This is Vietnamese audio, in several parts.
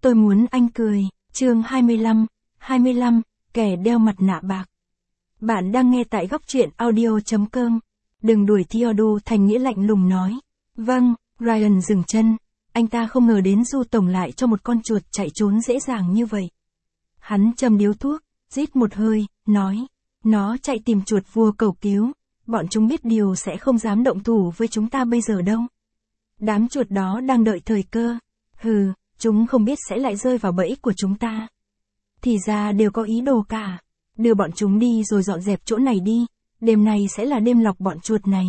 Tôi muốn anh cười, chương 25, kẻ đeo mặt nạ bạc. Bạn đang nghe tại góc truyện audio.com. Đừng đuổi Theodore, Thành Nghĩa lạnh lùng nói. Vâng, Ryan dừng chân. Anh ta không ngờ đến Du Tổng lại cho một con chuột chạy trốn dễ dàng như vậy. Hắn châm điếu thuốc, rít một hơi, nói. Nó chạy tìm chuột vua cầu cứu. Bọn chúng biết điều sẽ không dám động thủ với chúng ta bây giờ đâu. Đám chuột đó đang đợi thời cơ. Hừ, chúng không biết sẽ lại rơi vào bẫy của chúng ta. Thì ra đều có ý đồ cả. Đưa bọn chúng đi rồi dọn dẹp chỗ này đi. Đêm này sẽ là đêm lọc bọn chuột này.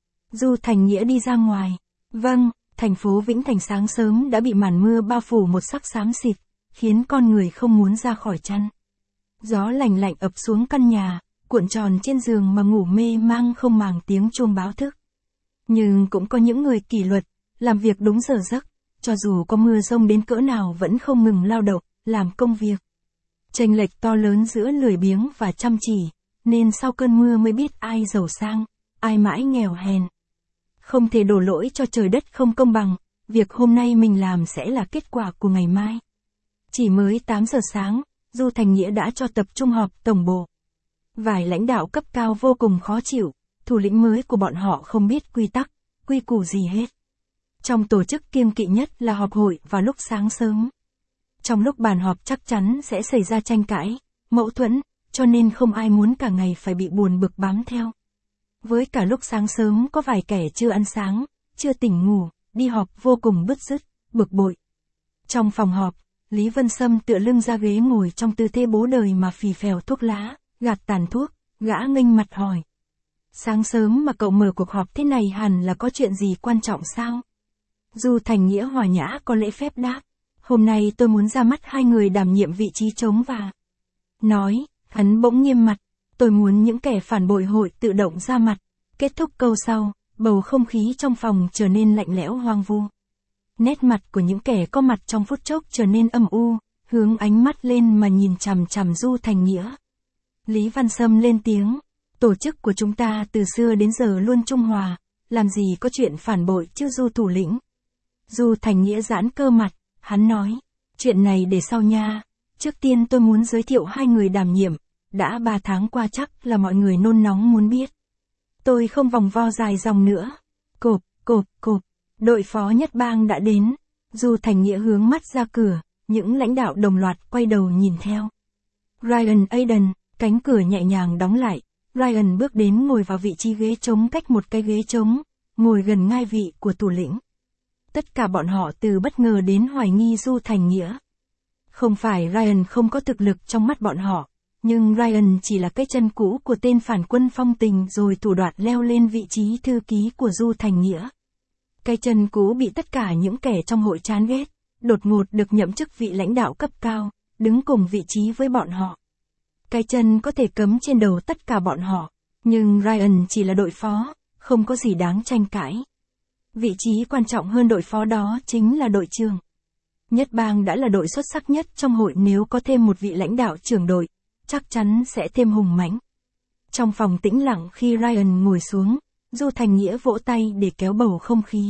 Du Thành Nghĩa đi ra ngoài. Vâng, thành phố Vĩnh Thành sáng sớm đã bị màn mưa bao phủ một sắc xám xịt, khiến con người không muốn ra khỏi chăn. Gió lạnh lạnh ập xuống căn nhà, cuộn tròn trên giường mà ngủ mê mang không màng tiếng chuông báo thức. Nhưng cũng có những người kỷ luật, làm việc đúng giờ giấc, cho dù có mưa rông đến cỡ nào vẫn không ngừng lao động, làm công việc. Chênh lệch to lớn giữa lười biếng và chăm chỉ, nên sau cơn mưa mới biết ai giàu sang, ai mãi nghèo hèn. Không thể đổ lỗi cho trời đất không công bằng, việc hôm nay mình làm sẽ là kết quả của ngày mai. Chỉ mới 8 giờ sáng, Du Thành Nghĩa đã cho tập trung họp tổng bộ. Vài lãnh đạo cấp cao vô cùng khó chịu, thủ lĩnh mới của bọn họ không biết quy tắc, quy củ gì hết. Trong tổ chức kiêng kỵ nhất là họp hội vào lúc sáng sớm. Trong lúc bàn họp chắc chắn sẽ xảy ra tranh cãi, mâu thuẫn, cho nên không ai muốn cả ngày phải bị buồn bực bám theo. Với cả lúc sáng sớm có vài kẻ chưa ăn sáng, chưa tỉnh ngủ, đi họp vô cùng bứt rứt, bực bội. Trong phòng họp, Lý Vân Sâm tựa lưng ra ghế ngồi trong tư thế bố đời mà phì phèo thuốc lá, gạt tàn thuốc, gã nghênh mặt hỏi. Sáng sớm mà cậu mở cuộc họp thế này hẳn là có chuyện gì quan trọng sao? Du Thành Nghĩa hòa nhã có lễ phép đáp. Hôm nay tôi muốn ra mắt 2 người đảm nhiệm vị trí trống và... Nói, hắn bỗng nghiêm mặt. Tôi muốn những kẻ phản bội hội tự động ra mặt. Kết thúc câu sau, bầu không khí trong phòng trở nên lạnh lẽo hoang vu. Nét mặt của những kẻ có mặt trong phút chốc trở nên âm u, hướng ánh mắt lên mà nhìn chằm chằm Du Thành Nghĩa. Lý Văn Sâm lên tiếng. Tổ chức của chúng ta từ xưa đến giờ luôn trung hòa, làm gì có chuyện phản bội chứ Du thủ lĩnh. Du Thành Nghĩa giãn cơ mặt, hắn nói, chuyện này để sau nha, trước tiên tôi muốn giới thiệu 2 người đảm nhiệm, đã 3 tháng qua chắc là mọi người nôn nóng muốn biết. Tôi không vòng vo dài dòng nữa. Cộp, đội phó nhất bang đã đến. Du Thành Nghĩa hướng mắt ra cửa, những lãnh đạo đồng loạt quay đầu nhìn theo. Ryan Aiden, cánh cửa nhẹ nhàng đóng lại. Ryan bước đến ngồi vào vị trí ghế trống cách một cái ghế trống, ngồi gần ngai vị của thủ lĩnh. Tất cả bọn họ từ bất ngờ đến hoài nghi Du Thành Nghĩa. Không phải Ryan không có thực lực trong mắt bọn họ, nhưng Ryan chỉ là cái chân cũ của tên phản quân phong tình rồi thủ đoạn leo lên vị trí thư ký của Du Thành Nghĩa. Cái chân cũ bị tất cả những kẻ trong hội chán ghét, đột ngột được nhậm chức vị lãnh đạo cấp cao, đứng cùng vị trí với bọn họ. Cái chân có thể cấm trên đầu tất cả bọn họ, nhưng Ryan chỉ là đội phó, không có gì đáng tranh cãi. Vị trí quan trọng hơn đội phó đó chính là đội trưởng. Nhất bang đã là đội xuất sắc nhất trong hội, nếu có thêm một vị lãnh đạo trưởng đội, chắc chắn sẽ thêm hùng mãnh. Trong phòng tĩnh lặng khi Ryan ngồi xuống, Du Thành Nghĩa vỗ tay để kéo bầu không khí.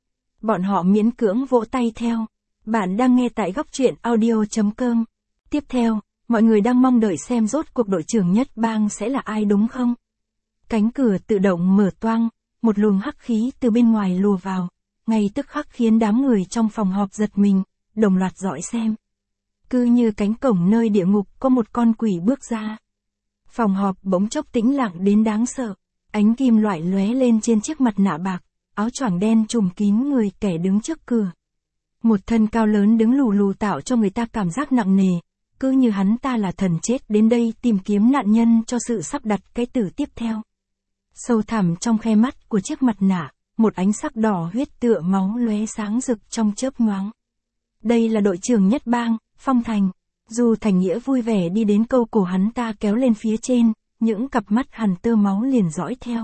Bọn họ miễn cưỡng vỗ tay theo. Bạn đang nghe tại góc truyện audio.com. Tiếp theo, mọi người đang mong đợi xem rốt cuộc đội trưởng nhất bang sẽ là ai đúng không? Cánh cửa tự động mở toang, một luồng hắc khí từ bên ngoài lùa vào, ngay tức khắc khiến đám người trong phòng họp giật mình, đồng loạt dõi xem. Cứ như cánh cổng nơi địa ngục có một con quỷ bước ra. Phòng họp bỗng chốc tĩnh lặng đến đáng sợ, ánh kim loại lóe lên trên chiếc mặt nạ bạc, áo choàng đen trùm kín người kẻ đứng trước cửa. Một thân cao lớn đứng lù lù tạo cho người ta cảm giác nặng nề, cứ như hắn ta là thần chết đến đây tìm kiếm nạn nhân cho sự sắp đặt cái tử tiếp theo. Sâu thẳm trong khe mắt của chiếc mặt nạ, một ánh sắc đỏ huyết tựa máu lóe sáng rực trong chớp nhoáng. Đây là đội trưởng nhất bang, Phong Thành. Du Thành Nghĩa vui vẻ đi đến câu cổ hắn ta kéo lên phía trên, những cặp mắt hằn tơ máu liền dõi theo.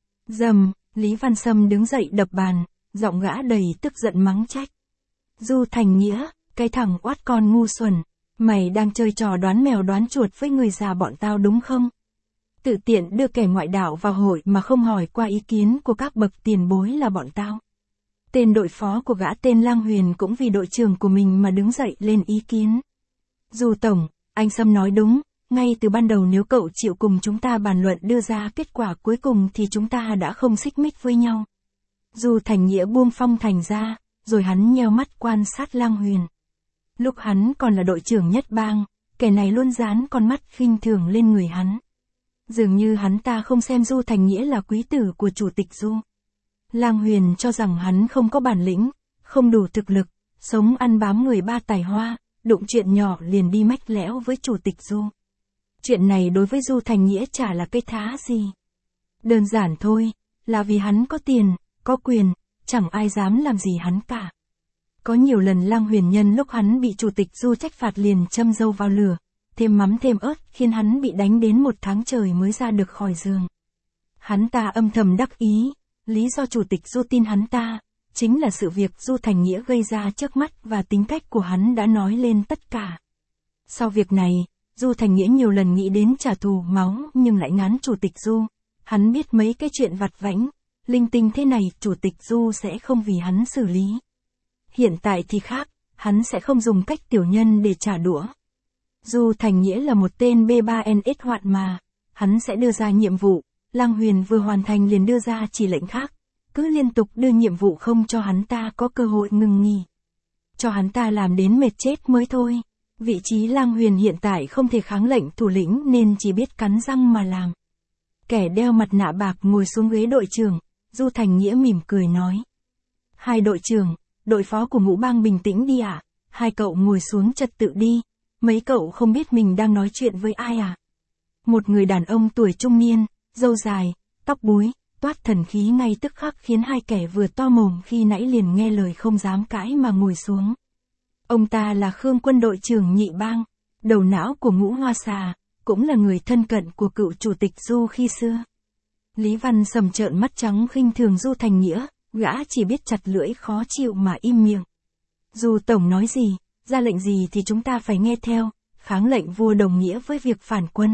Dầm, Lý Văn Sâm đứng dậy đập bàn, giọng gã đầy tức giận mắng trách. Du Thành Nghĩa, cái thằng oát con ngu xuẩn, mày đang chơi trò đoán mèo đoán chuột với người già bọn tao đúng không? Tự tiện đưa kẻ ngoại đạo vào hội mà không hỏi qua ý kiến của các bậc tiền bối là bọn tao. Tên đội phó của gã tên Lang Huyền cũng vì đội trưởng của mình mà đứng dậy lên ý kiến. Du tổng, anh Sâm nói đúng, ngay từ ban đầu nếu cậu chịu cùng chúng ta bàn luận đưa ra kết quả cuối cùng thì chúng ta đã không xích mích với nhau. Du Thành Nghĩa buông Phong Thành ra, rồi hắn nheo mắt quan sát Lang Huyền. Lúc hắn còn là đội trưởng nhất bang, kẻ này luôn dán con mắt khinh thường lên người hắn. Dường như hắn ta không xem Du Thành Nghĩa là quý tử của chủ tịch Du. Lang Huyền cho rằng hắn không có bản lĩnh, không đủ thực lực, sống ăn bám người ba tài hoa, đụng chuyện nhỏ liền đi mách lẻo với chủ tịch Du. Chuyện này đối với Du Thành Nghĩa chả là cái thá gì. Đơn giản thôi, là vì hắn có tiền, có quyền, chẳng ai dám làm gì hắn cả. Có nhiều lần Lang Huyền nhân lúc hắn bị chủ tịch Du trách phạt liền châm dâu vào lửa, thêm mắm thêm ớt khiến hắn bị đánh đến 1 tháng trời mới ra được khỏi giường. Hắn ta âm thầm đắc ý, lý do chủ tịch Du tin hắn ta, chính là sự việc Du Thành Nghĩa gây ra trước mắt và tính cách của hắn đã nói lên tất cả. Sau việc này, Du Thành Nghĩa nhiều lần nghĩ đến trả thù máu nhưng lại ngán chủ tịch Du. Hắn biết mấy cái chuyện vặt vãnh, linh tinh thế này chủ tịch Du sẽ không vì hắn xử lý. Hiện tại thì khác, hắn sẽ không dùng cách tiểu nhân để trả đũa. Du Thành Nghĩa là một tên B3NS hoạn mà, hắn sẽ đưa ra nhiệm vụ, Lang Huyền vừa hoàn thành liền đưa ra chỉ lệnh khác, cứ liên tục đưa nhiệm vụ không cho hắn ta có cơ hội ngừng nghỉ. Cho hắn ta làm đến mệt chết mới thôi. Vị trí Lang Huyền hiện tại không thể kháng lệnh thủ lĩnh nên chỉ biết cắn răng mà làm. Kẻ đeo mặt nạ bạc ngồi xuống ghế đội trưởng, Du Thành Nghĩa mỉm cười nói. Hai đội trưởng, đội phó của Ngũ Bang bình tĩnh đi ạ, hai cậu ngồi xuống trật tự đi, mấy cậu không biết mình đang nói chuyện với ai à? Một người đàn ông tuổi trung niên, râu dài, tóc búi, toát thần khí ngay tức khắc khiến hai kẻ vừa to mồm khi nãy liền nghe lời không dám cãi mà ngồi xuống. Ông ta là Khương Quân đội trưởng Nhị Bang, đầu não của Ngũ Hoa Xà, cũng là người thân cận của cựu chủ tịch Du khi xưa. Lý Văn Sầm trợn mắt trắng khinh thường Du Thành Nghĩa, gã chỉ biết chặt lưỡi khó chịu mà im miệng. Du tổng nói gì, ra lệnh gì thì chúng ta phải nghe theo, kháng lệnh vua đồng nghĩa với việc phản quân.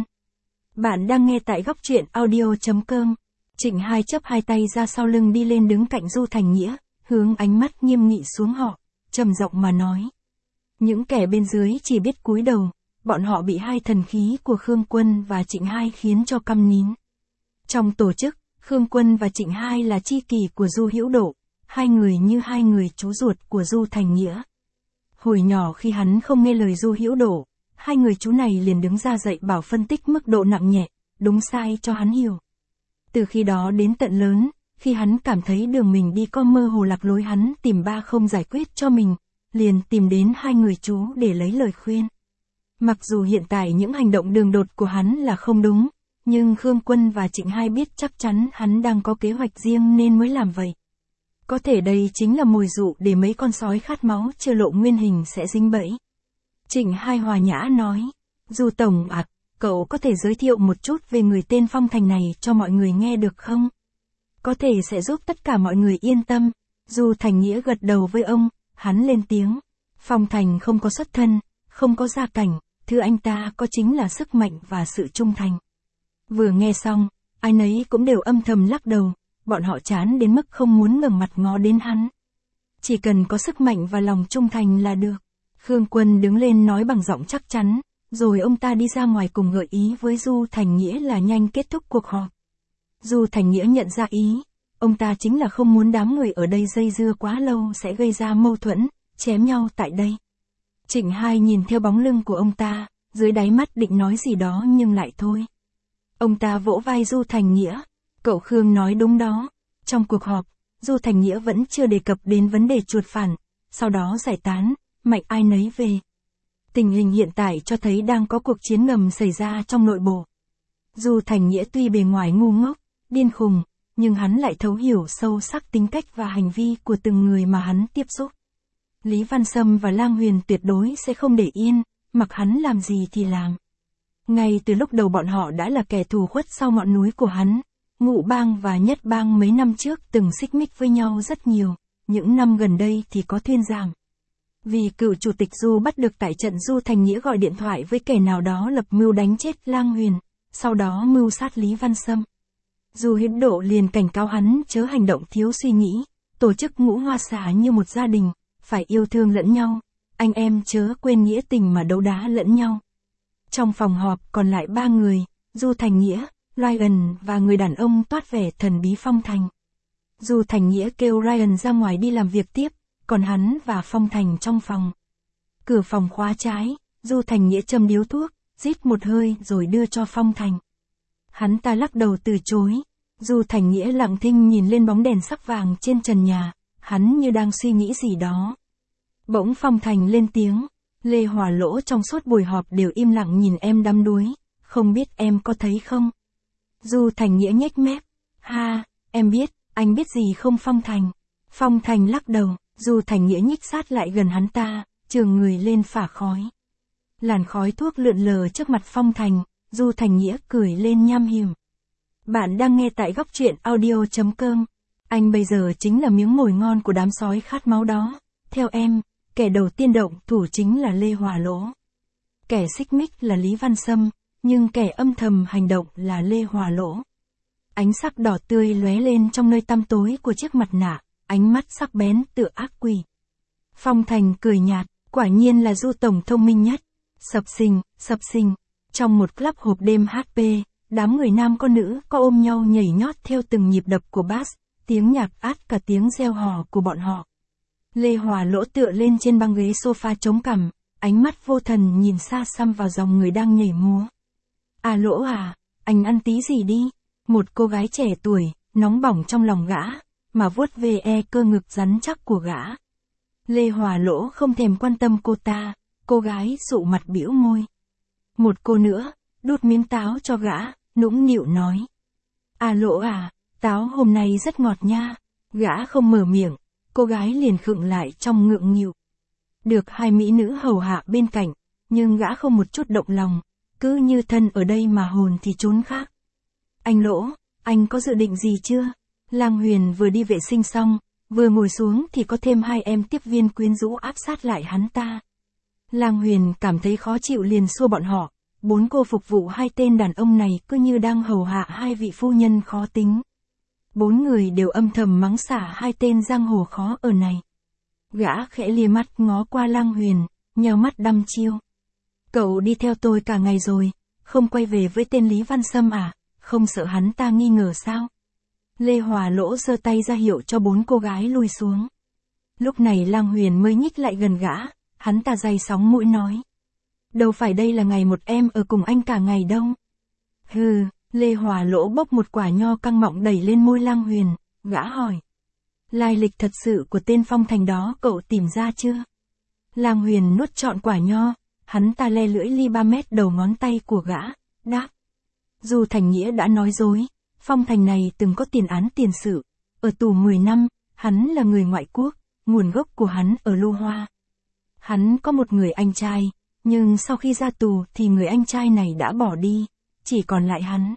Bạn đang nghe tại góc truyện audio.com. Trịnh Hai chắp hai tay ra sau lưng đi lên đứng cạnh Du Thành Nghĩa, hướng ánh mắt nghiêm nghị xuống họ, trầm giọng mà nói. Những kẻ bên dưới chỉ biết cúi đầu, bọn họ bị hai thần khí của Khương Quân và Trịnh Hai khiến cho câm nín. Trong tổ chức, Khương Quân và Trịnh Hai là tri kỷ của Du Hữu Độ, hai người như hai người chú ruột của Du Thành Nghĩa. Hồi nhỏ khi hắn không nghe lời Du Hữu Độ, hai người chú này liền đứng ra dạy bảo phân tích mức độ nặng nhẹ, đúng sai cho hắn hiểu. Từ khi đó đến tận lớn, khi hắn cảm thấy đường mình đi có mơ hồ lạc lối hắn tìm ba không giải quyết cho mình, liền tìm đến hai người chú để lấy lời khuyên. Mặc dù hiện tại những hành động đường đột của hắn là không đúng, nhưng Khương Quân và Trịnh Hai biết chắc chắn hắn đang có kế hoạch riêng nên mới làm vậy. Có thể đây chính là mồi dụ để mấy con sói khát máu chưa lộ nguyên hình sẽ dính bẫy. Trịnh Hai hòa nhã nói, Du tổng ạ, cậu có thể giới thiệu một chút về người tên Phong Thành này cho mọi người nghe được không? Có thể sẽ giúp tất cả mọi người yên tâm. Du Thành Nghĩa gật đầu với ông, hắn lên tiếng. Phong Thành không có xuất thân, không có gia cảnh, thứ anh ta có chính là sức mạnh và sự trung thành. Vừa nghe xong, ai nấy cũng đều âm thầm lắc đầu, bọn họ chán đến mức không muốn ngẩng mặt ngó đến hắn. Chỉ cần có sức mạnh và lòng trung thành là được. Khương Quân đứng lên nói bằng giọng chắc chắn, rồi ông ta đi ra ngoài cùng gợi ý với Du Thành Nghĩa là nhanh kết thúc cuộc họp. Du Thành Nghĩa nhận ra ý, ông ta chính là không muốn đám người ở đây dây dưa quá lâu sẽ gây ra mâu thuẫn, chém nhau tại đây. Trịnh Hai nhìn theo bóng lưng của ông ta, dưới đáy mắt định nói gì đó nhưng lại thôi. Ông ta vỗ vai Du Thành Nghĩa, cậu Khương nói đúng đó. Trong cuộc họp, Du Thành Nghĩa vẫn chưa đề cập đến vấn đề chuột phản, sau đó giải tán, mạnh ai nấy về. Tình hình hiện tại cho thấy đang có cuộc chiến ngầm xảy ra trong nội bộ. Du Thành Nghĩa tuy bề ngoài ngu ngốc, điên khùng, nhưng hắn lại thấu hiểu sâu sắc tính cách và hành vi của từng người mà hắn tiếp xúc. Lý Văn Sâm và Lang Huyền tuyệt đối sẽ không để yên, mặc hắn làm gì thì làm. Ngay từ lúc đầu bọn họ đã là kẻ thù khuất sau ngọn núi của hắn. Ngũ Bang và Nhất Bang mấy năm trước từng xích mích với nhau rất nhiều, những năm gần đây thì có thuyên giảm. Vì cựu chủ tịch Du bắt được tại trận, Du Thành Nghĩa gọi điện thoại với kẻ nào đó lập mưu đánh chết Lang Huyền, sau đó mưu sát Lý Văn Sâm. Du Hữu Độ liền cảnh cáo hắn chớ hành động thiếu suy nghĩ, tổ chức ngũ hoa xã như một gia đình, phải yêu thương lẫn nhau, anh em chớ quên nghĩa tình mà đấu đá lẫn nhau. Trong phòng họp còn lại 3 người, Du Thành Nghĩa, Ryan và người đàn ông toát vẻ thần bí Phong Thành. Du Thành Nghĩa kêu Ryan ra ngoài đi làm việc tiếp, còn hắn và Phong Thành trong phòng. Cửa phòng khóa trái, Du Thành Nghĩa châm điếu thuốc, rít một hơi rồi đưa cho Phong Thành. Hắn ta lắc đầu từ chối. Du Thành Nghĩa lặng thinh nhìn lên bóng đèn sắc vàng trên trần nhà, hắn như đang suy nghĩ gì đó. Bỗng Phong Thành lên tiếng, Lê Hòa Lỗ trong suốt buổi họp đều im lặng nhìn em đắm đuối, không biết em có thấy không? Du Thành Nghĩa nhếch mép, ha, em biết, anh biết gì không Phong Thành? Phong Thành lắc đầu, Du Thành Nghĩa nhích sát lại gần hắn ta, chườm người lên phả khói. Làn khói thuốc lượn lờ trước mặt Phong Thành, Du Thành Nghĩa cười lên nham hiểm. Bạn đang nghe tại góc truyện audio.com. Anh bây giờ chính là miếng mồi ngon của đám sói khát máu đó. Theo em, kẻ đầu tiên động thủ chính là Lê Hòa Lỗ. Kẻ xích mích là Lý Văn Sâm, nhưng kẻ âm thầm hành động là Lê Hòa Lỗ. Ánh sắc đỏ tươi lóe lên trong nơi tăm tối của chiếc mặt nạ, ánh mắt sắc bén tựa ác quỷ. Phong Thành cười nhạt, quả nhiên là Du tổng thông minh nhất. Sập sình. Trong một club hộp đêm HP, đám người nam con nữ có ôm nhau nhảy nhót theo từng nhịp đập của bass, tiếng nhạc át cả tiếng reo hò của bọn họ. Lê Hòa Lỗ tựa lên trên băng ghế sofa chống cằm, ánh mắt vô thần nhìn xa xăm vào dòng người đang nhảy múa. À Lỗ à, anh ăn tí gì đi? Một cô gái trẻ tuổi, nóng bỏng trong lòng gã, mà vuốt về cơ ngực rắn chắc của gã. Lê Hòa Lỗ không thèm quan tâm cô ta, cô gái sụ mặt bĩu môi. Một cô nữa, đút miếng táo cho gã, nũng nịu nói. À Lỗ à, táo hôm nay rất ngọt nha. Gã không mở miệng, cô gái liền khựng lại trong ngượng nghịu. Được hai mỹ nữ hầu hạ bên cạnh, nhưng gã không một chút động lòng, cứ như thân ở đây mà hồn thì trốn khác. Anh Lỗ, anh có dự định gì chưa? Lang Huyền vừa đi vệ sinh xong, vừa ngồi xuống thì có thêm 2 em tiếp viên quyến rũ áp sát lại hắn ta. Lang Huyền cảm thấy khó chịu liền xua bọn họ, 4 cô phục vụ 2 tên đàn ông này cứ như đang hầu hạ 2 vị phu nhân khó tính. 4 người đều âm thầm mắng xả 2 tên giang hồ khó ở này. Gã khẽ lia mắt ngó qua Lang Huyền, nheo mắt đăm chiêu. Cậu đi theo tôi cả ngày rồi, không quay về với tên Lý Văn Sâm à, không sợ hắn ta nghi ngờ sao? Lê Hòa Lỗ giơ tay ra hiệu cho 4 cô gái lui xuống. Lúc này Lang Huyền mới nhích lại gần gã, hắn ta day sóng mũi nói. Đâu phải đây là ngày một em ở cùng anh cả ngày đâu. Hừ, Lê Hòa Lỗ bốc một quả nho căng mọng đẩy lên môi Lang Huyền, gã hỏi. Lai lịch thật sự của tên Phong Thành đó cậu tìm ra chưa? Lang Huyền nuốt trọn quả nho, hắn ta le lưỡi ly 3 mét đầu ngón tay của gã, đáp. Du Thành Nghĩa đã nói dối, Phong Thành này từng có tiền án tiền sự, ở tù 10 năm, hắn là người ngoại quốc, nguồn gốc của hắn ở Lô Hoa. Hắn có một người anh trai, nhưng sau khi ra tù thì người anh trai này đã bỏ đi, chỉ còn lại hắn.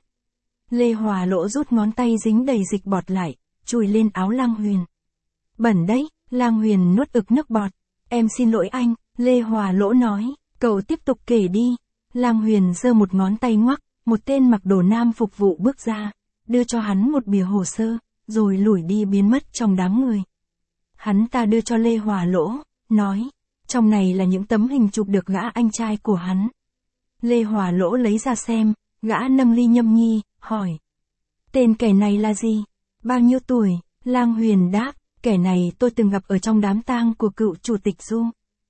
Lê Hòa Lỗ rút ngón tay dính đầy dịch bọt lại, chùi lên áo Lang Huyền. Bẩn đấy, Lang Huyền nuốt ực nước bọt. Em xin lỗi anh, Lê Hòa Lỗ nói, cậu tiếp tục kể đi. Lang Huyền giơ một ngón tay ngoắc, một tên mặc đồ nam phục vụ bước ra, đưa cho hắn một bìa hồ sơ, rồi lủi đi biến mất trong đám người. Hắn ta đưa cho Lê Hòa Lỗ, nói, trong này là những tấm hình chụp được gã anh trai của hắn. Lê Hòa Lỗ lấy ra xem, gã nâng ly nhâm nhi, hỏi. Tên kẻ này là gì? Bao nhiêu tuổi? Lang Huyền đáp, kẻ này tôi từng gặp ở trong đám tang của cựu chủ tịch Du.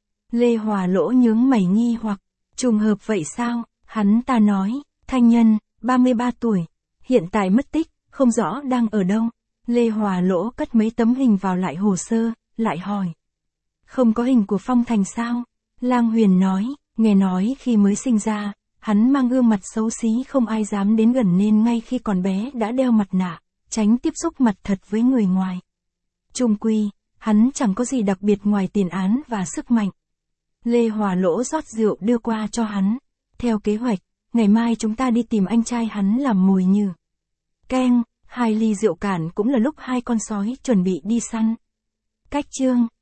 Lê Hòa Lỗ nhướng mày nghi hoặc, trùng hợp vậy sao? Hắn ta nói, thanh nhân, 33 tuổi, hiện tại mất tích, không rõ đang ở đâu. Lê Hòa Lỗ cất mấy tấm hình vào lại hồ sơ, lại hỏi. Không có hình của Phong Thành sao? Lang Huyền nói, nghe nói khi mới sinh ra, hắn mang gương mặt xấu xí không ai dám đến gần nên ngay khi còn bé đã đeo mặt nạ, tránh tiếp xúc mặt thật với người ngoài. Chung quy, hắn chẳng có gì đặc biệt ngoài tiền án và sức mạnh. Lê Hòa Lỗ rót rượu đưa qua cho hắn. Theo kế hoạch, ngày mai chúng ta đi tìm anh trai hắn làm mồi nhử. Keng, 2 ly rượu cạn cũng là lúc 2 con sói chuẩn bị đi săn. Cách chương